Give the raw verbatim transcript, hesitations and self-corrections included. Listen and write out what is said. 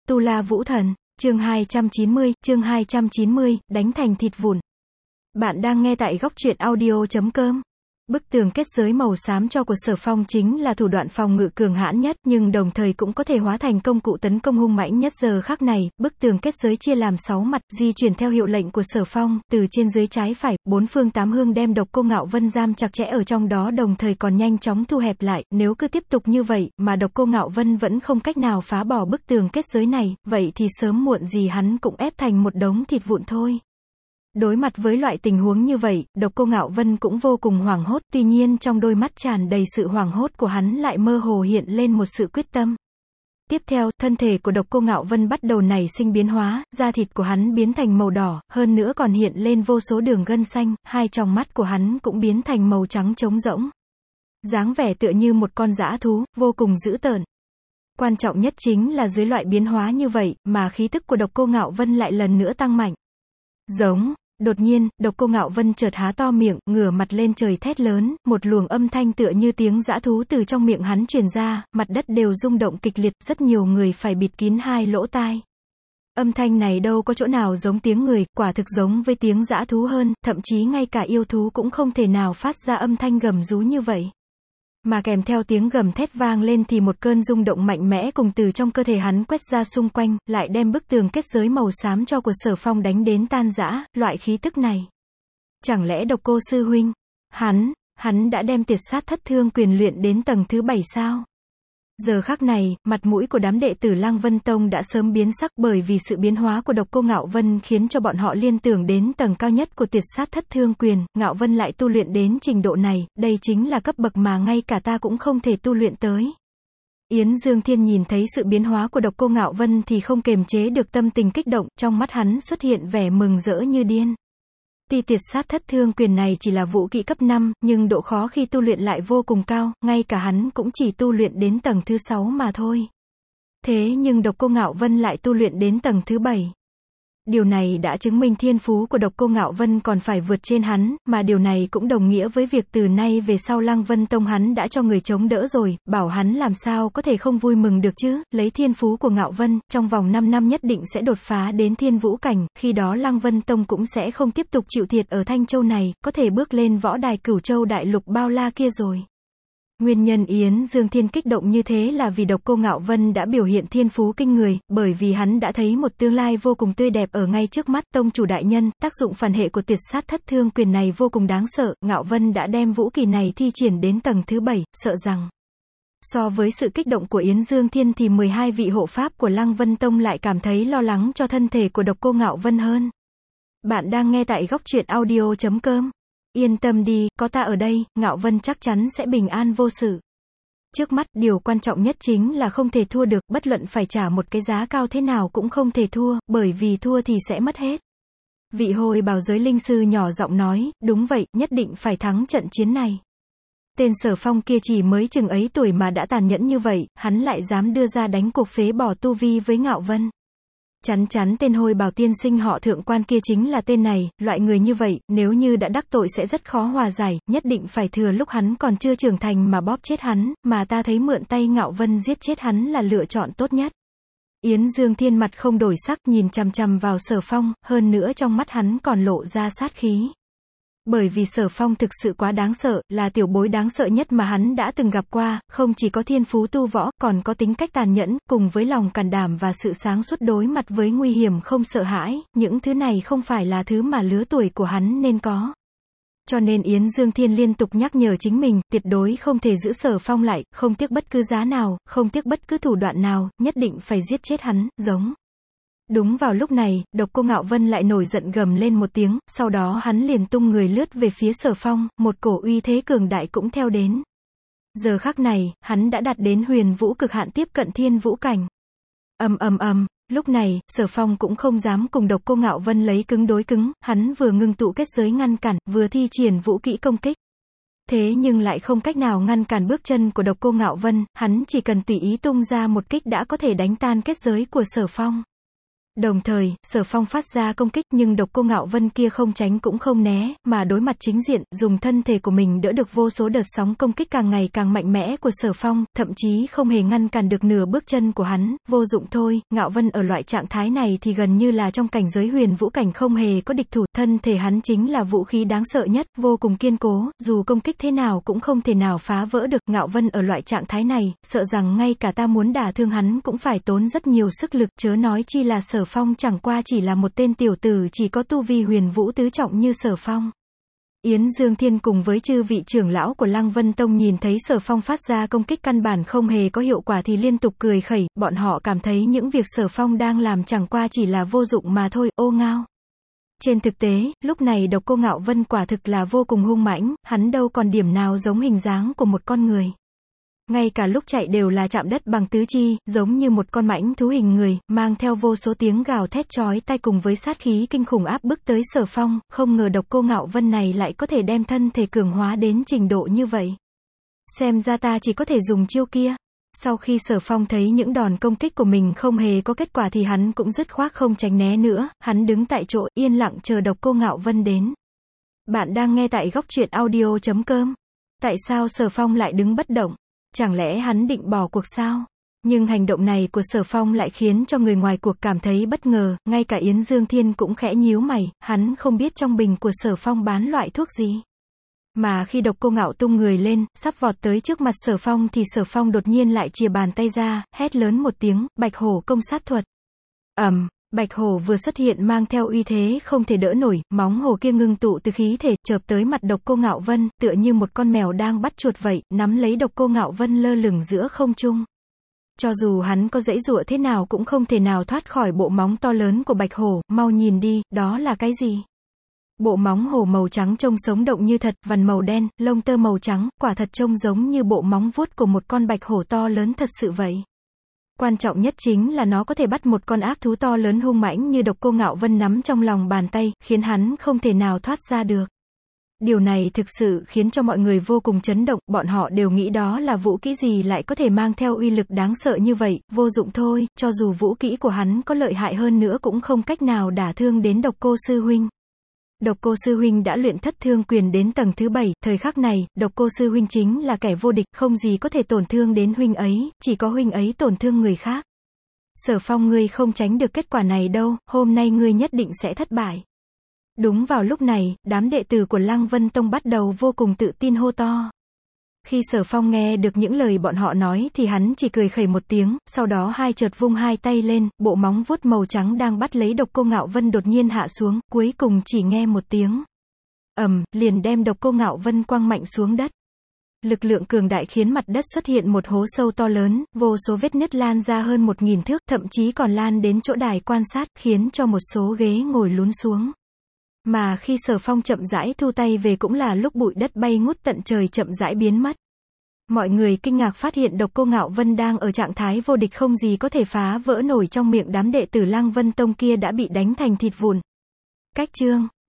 Tu La Vũ Thần, chương hai trăm chín mươi, chương hai trăm chín mươi, đánh thành thịt vụn. Bạn đang nghe tại góc truyện audio chấm com. Bức tường kết giới màu xám cho của Sở Phong chính là thủ đoạn phòng ngự cường hãn nhất, nhưng đồng thời cũng có thể hóa thành công cụ tấn công hung mãnh nhất. Giờ khắc này, bức tường kết giới chia làm sáu mặt, di chuyển theo hiệu lệnh của Sở Phong, từ trên dưới trái phải, bốn phương tám hướng đem Độc Cô Ngạo Vân giam chặt chẽ ở trong đó, đồng thời còn nhanh chóng thu hẹp lại. Nếu cứ tiếp tục như vậy, mà Độc Cô Ngạo Vân vẫn không cách nào phá bỏ bức tường kết giới này, vậy thì sớm muộn gì hắn cũng ép thành một đống thịt vụn thôi. Đối mặt với loại tình huống như vậy, Độc Cô Ngạo Vân cũng vô cùng hoảng hốt, tuy nhiên trong đôi mắt tràn đầy sự hoảng hốt của hắn lại mơ hồ hiện lên một sự quyết tâm. Tiếp theo, thân thể của Độc Cô Ngạo Vân bắt đầu nảy sinh biến hóa, da thịt của hắn biến thành màu đỏ, hơn nữa còn hiện lên vô số đường gân xanh, hai tròng mắt của hắn cũng biến thành màu trắng trống rỗng. Dáng vẻ tựa như một con dã thú, vô cùng dữ tợn. Quan trọng nhất chính là dưới loại biến hóa như vậy, mà khí tức của Độc Cô Ngạo Vân lại lần nữa tăng mạnh. Giống. Đột nhiên, Độc Cô Ngạo Vân chợt há to miệng, ngửa mặt lên trời thét lớn, một luồng âm thanh tựa như tiếng dã thú từ trong miệng hắn truyền ra, mặt đất đều rung động kịch liệt, rất nhiều người phải bịt kín hai lỗ tai. Âm thanh này đâu có chỗ nào giống tiếng người, quả thực giống với tiếng dã thú hơn, thậm chí ngay cả yêu thú cũng không thể nào phát ra âm thanh gầm rú như vậy. Mà kèm theo tiếng gầm thét vang lên thì một cơn rung động mạnh mẽ cùng từ trong cơ thể hắn quét ra xung quanh, lại đem bức tường kết giới màu xám cho của Sở Phong đánh đến tan rã. Loại khí tức này, chẳng lẽ Độc Cô sư huynh, hắn, hắn đã đem Tiệt Sát Thất Thương Quyền luyện đến tầng thứ bảy sao? Giờ khắc này, mặt mũi của đám đệ tử Lăng Vân Tông đã sớm biến sắc, bởi vì sự biến hóa của Độc Cô Ngạo Vân khiến cho bọn họ liên tưởng đến tầng cao nhất của Tiệt Sát Thất Thương Quyền. Ngạo Vân lại tu luyện đến trình độ này, đây chính là cấp bậc mà ngay cả ta cũng không thể tu luyện tới. Yến Dương Thiên nhìn thấy sự biến hóa của Độc Cô Ngạo Vân thì không kềm chế được tâm tình kích động, trong mắt hắn xuất hiện vẻ mừng rỡ như điên. Tuy Tiệt Sát Thất Thương Quyền này chỉ là vũ kỹ cấp năm, nhưng độ khó khi tu luyện lại vô cùng cao, ngay cả hắn cũng chỉ tu luyện đến tầng thứ sáu mà thôi. Thế nhưng Độc Cô Ngạo Vân lại tu luyện đến tầng thứ bảy. Điều này đã chứng minh thiên phú của Độc Cô Ngạo Vân còn phải vượt trên hắn, mà điều này cũng đồng nghĩa với việc từ nay về sau Lăng Vân Tông hắn đã cho người chống đỡ rồi, bảo hắn làm sao có thể không vui mừng được chứ. Lấy thiên phú của Ngạo Vân, trong vòng năm năm nhất định sẽ đột phá đến thiên vũ cảnh, khi đó Lăng Vân Tông cũng sẽ không tiếp tục chịu thiệt ở Thanh Châu này, có thể bước lên võ đài Cửu Châu đại lục bao la kia rồi. Nguyên nhân Yến Dương Thiên kích động như thế là vì Độc Cô Ngạo Vân đã biểu hiện thiên phú kinh người, bởi vì hắn đã thấy một tương lai vô cùng tươi đẹp ở ngay trước mắt. Tông chủ đại nhân, tác dụng phản hệ của Tiệt Sát Thất Thương Quyền này vô cùng đáng sợ, Ngạo Vân đã đem vũ kỳ này thi triển đến tầng thứ bảy, sợ rằng. So với sự kích động của Yến Dương Thiên thì mười hai vị hộ pháp của Lăng Vân Tông lại cảm thấy lo lắng cho thân thể của Độc Cô Ngạo Vân hơn. Bạn đang nghe tại góc truyện audio chấm com. Yên tâm đi, có ta ở đây, Ngạo Vân chắc chắn sẽ bình an vô sự. Trước mắt, điều quan trọng nhất chính là không thể thua được, bất luận phải trả một cái giá cao thế nào cũng không thể thua, bởi vì thua thì sẽ mất hết. Vị Hồi Bào Giới Linh Sư nhỏ giọng nói, đúng vậy, nhất định phải thắng trận chiến này. Tên Sở Phong kia chỉ mới chừng ấy tuổi mà đã tàn nhẫn như vậy, hắn lại dám đưa ra đánh cuộc phế bỏ tu vi với Ngạo Vân. Chắn chắn tên Hồi Bào tiên sinh họ Thượng Quan kia chính là tên này, loại người như vậy, nếu như đã đắc tội sẽ rất khó hòa giải, nhất định phải thừa lúc hắn còn chưa trưởng thành mà bóp chết hắn, mà ta thấy mượn tay Ngạo Vân giết chết hắn là lựa chọn tốt nhất. Yến Dương Thiên mặt không đổi sắc nhìn chằm chằm vào Sở Phong, hơn nữa trong mắt hắn còn lộ ra sát khí. Bởi vì Sở Phong thực sự quá đáng sợ, là tiểu bối đáng sợ nhất mà hắn đã từng gặp qua, không chỉ có thiên phú tu võ, còn có tính cách tàn nhẫn, cùng với lòng can đảm và sự sáng suốt đối mặt với nguy hiểm không sợ hãi, những thứ này không phải là thứ mà lứa tuổi của hắn nên có. Cho nên Yến Dương Thiên liên tục nhắc nhở chính mình, tuyệt đối không thể giữ Sở Phong lại, không tiếc bất cứ giá nào, không tiếc bất cứ thủ đoạn nào, nhất định phải giết chết hắn, giống. Đúng vào lúc này, Độc Cô Ngạo Vân lại nổi giận gầm lên một tiếng, sau đó hắn liền tung người lướt về phía Sở Phong, một cổ uy thế cường đại cũng theo đến. Giờ khắc này, hắn đã đạt đến huyền vũ cực hạn tiếp cận thiên vũ cảnh. Ầm ầm ầm, lúc này, Sở Phong cũng không dám cùng Độc Cô Ngạo Vân lấy cứng đối cứng, hắn vừa ngưng tụ kết giới ngăn cản, vừa thi triển vũ kỹ công kích. Thế nhưng lại không cách nào ngăn cản bước chân của Độc Cô Ngạo Vân, hắn chỉ cần tùy ý tung ra một kích đã có thể đánh tan kết giới của Sở Phong. Đồng thời, Sở Phong phát ra công kích nhưng Độc Cô Ngạo Vân kia không tránh cũng không né, mà đối mặt chính diện, dùng thân thể của mình đỡ được vô số đợt sóng công kích càng ngày càng mạnh mẽ của Sở Phong, thậm chí không hề ngăn cản được nửa bước chân của hắn, vô dụng thôi. Ngạo Vân ở loại trạng thái này thì gần như là trong cảnh giới huyền vũ cảnh không hề có địch thủ, thân thể hắn chính là vũ khí đáng sợ nhất, vô cùng kiên cố, dù công kích thế nào cũng không thể nào phá vỡ được. Ngạo Vân ở loại trạng thái này, sợ rằng ngay cả ta muốn đả thương hắn cũng phải tốn rất nhiều sức lực, chớ nói chi là Sở Phong chẳng qua chỉ là một tên tiểu tử chỉ có tu vi huyền vũ tứ trọng như Sở Phong. Yến Dương Thiên cùng với chư vị trưởng lão của Lăng Vân Tông nhìn thấy Sở Phong phát ra công kích căn bản không hề có hiệu quả thì liên tục cười khẩy, bọn họ cảm thấy những việc Sở Phong đang làm chẳng qua chỉ là vô dụng mà thôi, ô ngao. Trên thực tế, lúc này Độc Cô Ngạo Vân quả thực là vô cùng hung mãnh, hắn đâu còn điểm nào giống hình dáng của một con người. Ngay cả lúc chạy đều là chạm đất bằng tứ chi, giống như một con mãnh thú hình người, mang theo vô số tiếng gào thét chói tai cùng với sát khí kinh khủng áp bức tới Sở Phong, không ngờ Độc Cô Ngạo Vân này lại có thể đem thân thể cường hóa đến trình độ như vậy. Xem ra ta chỉ có thể dùng chiêu kia. Sau khi Sở Phong thấy những đòn công kích của mình không hề có kết quả thì hắn cũng dứt khoát không tránh né nữa, hắn đứng tại chỗ, yên lặng chờ Độc Cô Ngạo Vân đến. Bạn đang nghe tại góc truyện audio chấm com. Tại sao Sở Phong lại đứng bất động? Chẳng lẽ hắn định bỏ cuộc sao? Nhưng hành động này của Sở Phong lại khiến cho người ngoài cuộc cảm thấy bất ngờ, ngay cả Yến Dương Thiên cũng khẽ nhíu mày, hắn không biết trong bình của Sở Phong bán loại thuốc gì. Mà khi Độc Cô Ngạo tung người lên, sắp vọt tới trước mặt Sở Phong thì Sở Phong đột nhiên lại chìa bàn tay ra, hét lớn một tiếng, Bạch Hổ công sát thuật. Ầm, Bạch Hổ vừa xuất hiện mang theo uy thế không thể đỡ nổi, móng hổ kia ngưng tụ từ khí thể, chợp tới mặt Độc Cô Ngạo Vân, tựa như một con mèo đang bắt chuột vậy, nắm lấy Độc Cô Ngạo Vân lơ lửng giữa không trung. Cho dù hắn có giãy giụa thế nào cũng không thể nào thoát khỏi bộ móng to lớn của Bạch Hổ, mau nhìn đi, đó là cái gì? Bộ móng hổ màu trắng trông sống động như thật, vằn màu đen, lông tơ màu trắng, quả thật trông giống như bộ móng vuốt của một con bạch hổ to lớn thật sự vậy. Quan trọng nhất chính là nó có thể bắt một con ác thú to lớn hung mãnh như Độc Cô Ngạo Vân nắm trong lòng bàn tay, khiến hắn không thể nào thoát ra được. Điều này thực sự khiến cho mọi người vô cùng chấn động, bọn họ đều nghĩ đó là vũ kỹ gì lại có thể mang theo uy lực đáng sợ như vậy, vô dụng thôi, cho dù vũ kỹ của hắn có lợi hại hơn nữa cũng không cách nào đả thương đến Độc Cô sư huynh. Độc Cô sư huynh đã luyện Thất Thương Quyền đến tầng thứ bảy, thời khắc này, Độc Cô sư huynh chính là kẻ vô địch, không gì có thể tổn thương đến huynh ấy, chỉ có huynh ấy tổn thương người khác. Sở Phong, ngươi không tránh được kết quả này đâu, hôm nay ngươi nhất định sẽ thất bại. Đúng vào lúc này, đám đệ tử của Lăng Vân Tông bắt đầu vô cùng tự tin hô to. Khi Sở Phong nghe được những lời bọn họ nói thì hắn chỉ cười khẩy một tiếng, sau đó hai chợt vung hai tay lên, bộ móng vuốt màu trắng đang bắt lấy Độc Cô Ngạo Vân đột nhiên hạ xuống, cuối cùng chỉ nghe một tiếng ầm, liền đem Độc Cô Ngạo Vân quăng mạnh xuống đất. Lực lượng cường đại khiến mặt đất xuất hiện một hố sâu to lớn, vô số vết nứt lan ra hơn một nghìn thước, thậm chí còn lan đến chỗ đài quan sát, khiến cho một số ghế ngồi lún xuống. Mà khi Sở Phong chậm rãi thu tay về cũng là lúc bụi đất bay ngút tận trời chậm rãi biến mất. Mọi người kinh ngạc phát hiện Độc Cô Ngạo Vân đang ở trạng thái vô địch, không gì có thể phá vỡ nổi, trong miệng đám đệ tử Lăng Vân Tông kia đã bị đánh thành thịt vụn. Cách chương